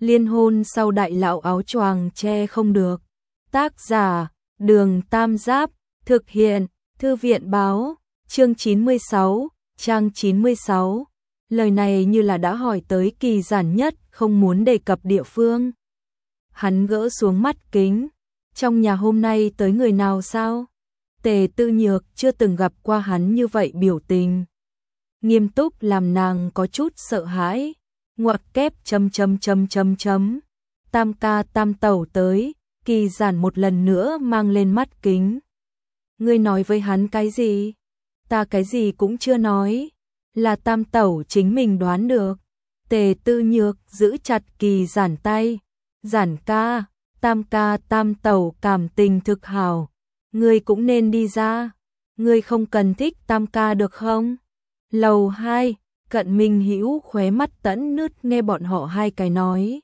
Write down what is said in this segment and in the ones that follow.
Liên hôn sau đại lão áo choàng che không được. Tác giả, Đường Tam Giáp, thực hiện, Thư viện báo, chương 96, trang 96. Lời này như là đã hỏi tới kỳ giản nhất, không muốn đề cập địa phương. Hắn gỡ xuống mắt kính. Trong nhà hôm nay tới người nào sao? Tề Tư Nhược chưa từng gặp qua hắn như vậy biểu tình. Nghiêm túc làm nàng có chút sợ hãi. Ngoặc kép ... Tam ca Tam tẩu tới, kỳ giản một lần nữa mang lên mắt kính. Ngươi nói với hắn cái gì? Ta cái gì cũng chưa nói. Là Tam tẩu chính mình đoán được. Tề Tư Nhược giữ chặt kỳ giản tay. Giản ca, Tam tẩu cảm tình thực hảo. Ngươi cũng nên đi ra. Ngươi không cần thích Tam ca được không? Lầu 2, Cận Minh Hữu khóe mắt tẫn nứt nghe bọn họ hai cái nói.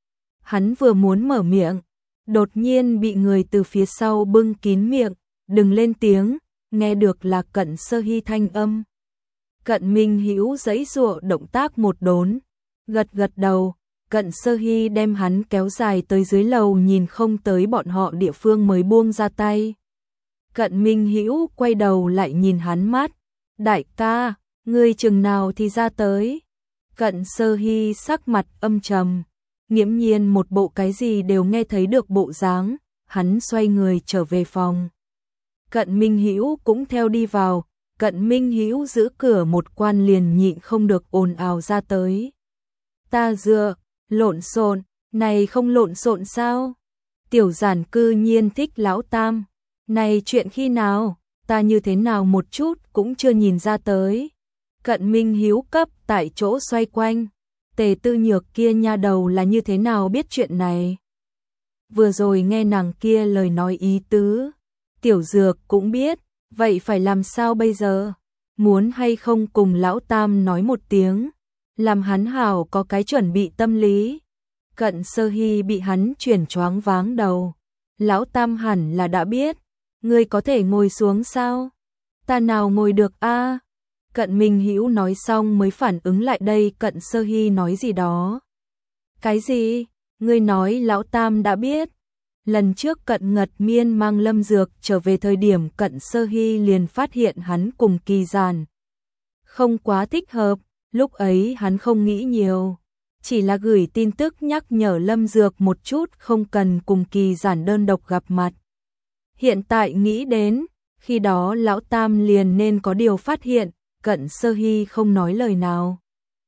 Hắn vừa muốn mở miệng, đột nhiên bị người từ phía sau bưng kín miệng, đừng lên tiếng, nghe được là Cận Sơ Hy thanh âm. Cận Minh Hữu giãy giụa động tác một đốn, gật đầu, Cận Sơ Hy đem hắn kéo dài tới dưới lầu nhìn không tới bọn họ địa phương mới buông ra tay. Cận Minh Hữu quay đầu lại nhìn hắn mắt, đại ca, ngươi chừng nào thì ra tới. Cận Sơ Hy sắc mặt âm trầm, nghiễm nhiên một bộ cái gì đều nghe thấy được bộ dáng, hắn xoay người trở về phòng. Cận Minh Hữu cũng theo đi vào, Cận Minh Hữu giữ cửa một quan liền nhịn không được ồn ào ra tới. Ta dựa, lộn xộn, này không lộn xộn sao? Tiểu giản cư nhiên thích lão Tam, này chuyện khi nào, ta như thế nào một chút cũng chưa nhìn ra tới. Cận Minh Hữu cấp tại chỗ xoay quanh, Tề Tư Nhược kia nha đầu là như thế nào biết chuyện này? Vừa rồi nghe nàng kia lời nói ý tứ, Tiểu Dược cũng biết, vậy phải làm sao bây giờ? Muốn hay không cùng lão Tam nói một tiếng, làm hắn hảo có cái chuẩn bị tâm lý. Cận Sơ Hy bị hắn chuyển choáng váng đầu, lão Tam hẳn là đã biết, ngươi có thể ngồi xuống sao? Ta nào ngồi được a? Cận Minh Hữu nói xong mới phản ứng lại đây Cận Sơ Hy nói gì đó. Cái gì? Ngươi nói lão Tam đã biết. Lần trước Cận Ngật Miên mang Lâm Dược trở về thời điểm Cận Sơ Hy liền phát hiện hắn cùng kỳ giản không quá thích hợp, lúc ấy hắn không nghĩ nhiều. Chỉ là gửi tin tức nhắc nhở Lâm Dược một chút không cần cùng kỳ giản đơn độc gặp mặt. Hiện tại nghĩ đến, khi đó lão Tam liền nên có điều phát hiện. Cận Sơ Hy không nói lời nào.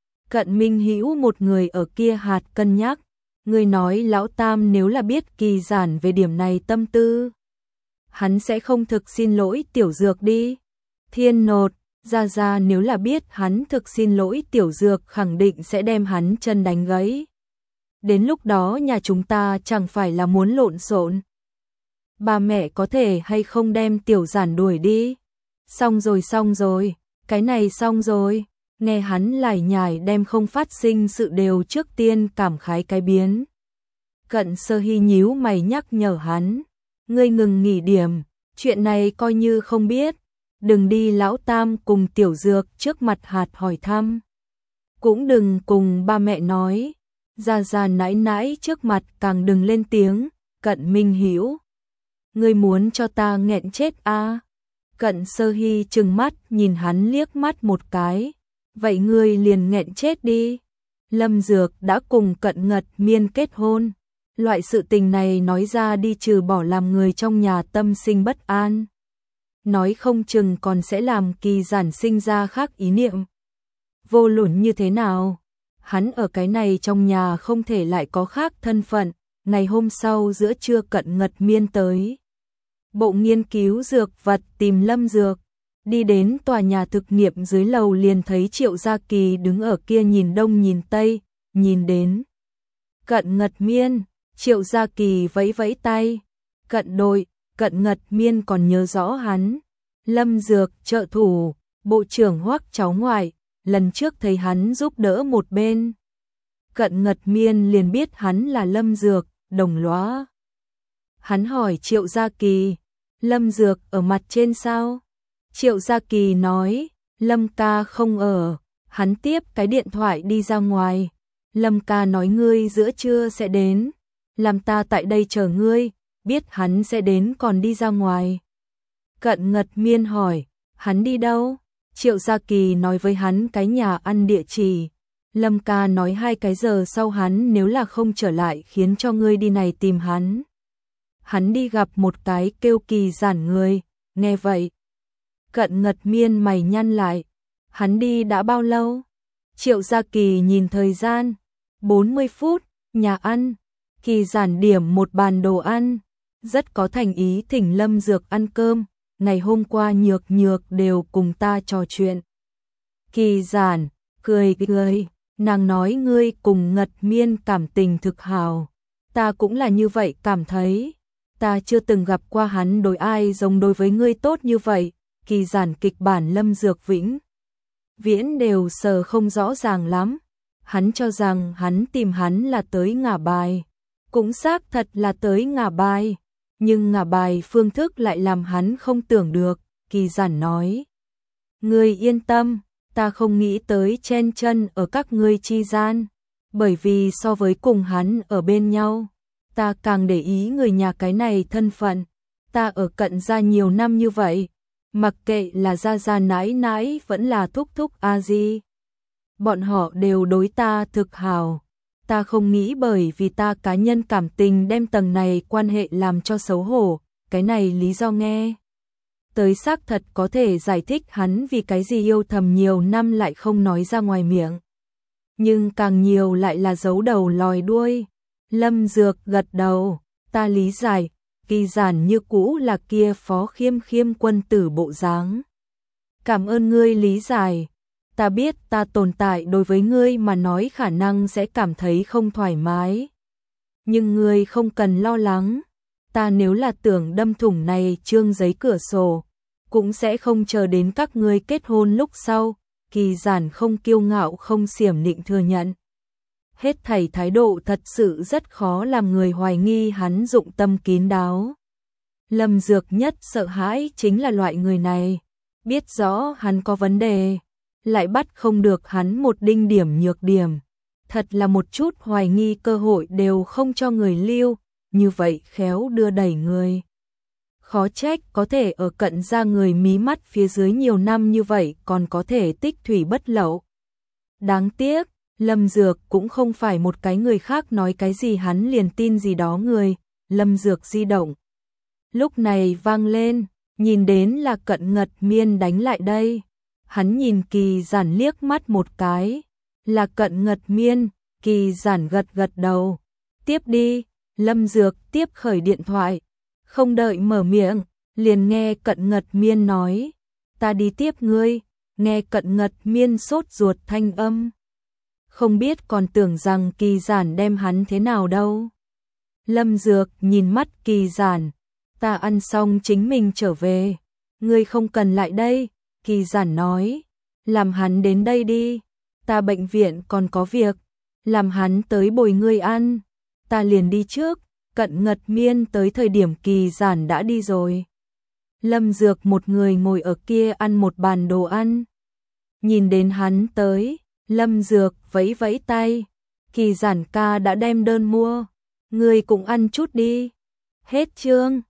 Cận Minh Hữu một người ở kia hạt cân nhắc. Người nói lão Tam nếu là biết kỳ giản về điểm này tâm tư, hắn sẽ không thực xin lỗi Tiểu Dược đi. Thiên Nột, ra nếu là biết hắn thực xin lỗi Tiểu Dược khẳng định sẽ đem hắn chân đánh gãy. Đến lúc đó nhà chúng ta chẳng phải là muốn lộn xộn. Ba mẹ có thể hay không đem Tiểu Giản đuổi đi. Xong rồi. Cái này xong rồi, nghe hắn lải nhải đem không phát sinh sự đều trước tiên cảm khái cái biến. Cận Sơ Hy nhíu mày nhắc nhở hắn, ngươi ngừng nghỉ điểm, chuyện này coi như không biết, đừng đi lão Tam cùng Tiểu Dược trước mặt hạt hỏi thăm. Cũng đừng cùng ba mẹ nói, ra nãi nãi trước mặt càng đừng lên tiếng. Cận Minh Hữu, ngươi muốn cho ta nghẹn chết a? Cận Sơ Hy trừng mắt nhìn hắn liếc mắt một cái. Vậy ngươi liền nghẹn chết đi. Lâm Dược đã cùng Cận Ngật Miên kết hôn. Loại sự tình này nói ra đi trừ bỏ làm người trong nhà tâm sinh bất an. Nói không chừng còn sẽ làm kỳ giản sinh ra khác ý niệm. Vô luận như thế nào, hắn ở cái này trong nhà không thể lại có khác thân phận. Ngày hôm sau giữa trưa Cận Ngật Miên tới Bộ nghiên cứu dược vật tìm Lâm Dược, đi đến tòa nhà thực nghiệm dưới lầu liền thấy Triệu Gia Kỳ đứng ở kia nhìn đông nhìn tây, nhìn đến Cận Ngật Miên, Triệu Gia Kỳ vẫy vẫy tay, Cận Ngật Miên còn nhớ rõ hắn, Lâm Dược trợ thủ, bộ trưởng Hoắc cháu ngoại, lần trước thấy hắn giúp đỡ một bên. Cận Ngật Miên liền biết hắn là Lâm Dược, đồng lõa. Hắn hỏi Triệu Gia Kỳ, Lâm Dược ở mặt trên sao? Triệu Gia Kỳ nói, Lâm ca không ở, hắn tiếp cái điện thoại đi ra ngoài, Lâm ca nói ngươi giữa trưa sẽ đến, làm ta tại đây chờ ngươi, biết hắn sẽ đến còn đi ra ngoài. Cận Ngật Miên hỏi, hắn đi đâu? Triệu Gia Kỳ nói với hắn cái nhà ăn địa chỉ. Lâm ca nói 2 cái giờ sau hắn nếu là không trở lại khiến cho ngươi đi này tìm hắn. Hắn đi gặp một cái kêu Kỳ Giản người, nghe vậy. Cận Ngật Miên mày nhăn lại, hắn đi đã bao lâu? Triệu Gia Kỳ nhìn thời gian, 40 phút, nhà ăn. Kỳ Giản điểm một bàn đồ ăn, rất có thành ý thỉnh Lâm Dược ăn cơm, ngày hôm qua Nhược Nhược đều cùng ta trò chuyện. Kỳ Giản cười cười, nàng nói ngươi cùng Ngật Miên cảm tình thực hào, ta cũng là như vậy cảm thấy, ta chưa từng gặp qua hắn đối ai giống đối với ngươi tốt như vậy. Kỳ Giản kịch bản Lâm Dược vĩnh viễn đều sờ không rõ ràng lắm, hắn cho rằng hắn tìm hắn là tới ngả bài, cũng xác thật là tới ngả bài, nhưng ngả bài phương thức lại làm hắn không tưởng được. Kỳ Giản nói, ngươi yên tâm, ta không nghĩ tới chen chân ở các ngươi chi gian, bởi vì so với cùng hắn ở bên nhau, ta càng để ý người nhà cái này thân phận, ta ở Cận gia nhiều năm như vậy, mặc kệ là gia gia nãi nãi vẫn là thúc thúc a di, bọn họ đều đối ta thực hào. Ta không nghĩ bởi vì ta cá nhân cảm tình đem tầng này quan hệ làm cho xấu hổ, cái này lý do nghe tới xác thật có thể giải thích hắn vì cái gì yêu thầm nhiều năm lại không nói ra ngoài miệng. Nhưng càng nhiều lại là giấu đầu lòi đuôi. Lâm Dược gật đầu, ta lý giải, Kỳ Giản như cũ là kia Phó Khiêm Khiêm quân tử bộ dáng. Cảm ơn ngươi lý giải. Ta biết ta tồn tại đối với ngươi mà nói khả năng sẽ cảm thấy không thoải mái. Nhưng ngươi không cần lo lắng. Ta nếu là tưởng đâm thủng này trương giấy cửa sổ, cũng sẽ không chờ đến các ngươi kết hôn lúc sau. Kỳ Giản không kiêu ngạo không xiểm nịnh thừa nhận. Hết thảy thái độ thật sự rất khó làm người hoài nghi hắn dụng tâm kín đáo. Lâm Dược nhất sợ hãi chính là loại người này. Biết rõ hắn có vấn đề, lại bắt không được hắn một đinh điểm nhược điểm. Thật là một chút hoài nghi cơ hội đều không cho người lưu, như vậy khéo đưa đẩy người. Khó trách có thể ở Cận gia người mí mắt phía dưới nhiều năm như vậy còn có thể tích thủy bất lậu. Đáng tiếc, Lâm Dược cũng không phải một cái người khác nói cái gì hắn liền tin gì đó người. Lâm Dược di động. Lúc này vang lên, nhìn đến là Cận Ngật Miên đánh lại đây. Hắn nhìn Kỳ Giản liếc mắt một cái, là Cận Ngật Miên. Kỳ Giản gật gật đầu. Tiếp đi. Lâm Dược tiếp khởi điện thoại. Không đợi mở miệng, liền nghe Cận Ngật Miên nói, ta đi tiếp ngươi. Nghe Cận Ngật Miên sốt ruột thanh âm, không biết còn tưởng rằng Kỳ Giản đem hắn thế nào đâu. Lâm Dược nhìn mắt Kỳ Giản, ta ăn xong chính mình trở về, ngươi không cần lại đây. Kỳ Giản nói, làm hắn đến đây đi, ta bệnh viện còn có việc, làm hắn tới bồi ngươi ăn, ta liền đi trước. Cận Ngật Miên tới thời điểm Kỳ Giản đã đi rồi. Lâm Dược một người ngồi ở kia ăn một bàn đồ ăn. Nhìn đến hắn tới, Lâm Dược vẫy vẫy tay, Kỳ Giản ca đã đem đơn mua, ngươi cũng ăn chút đi. Hết chương.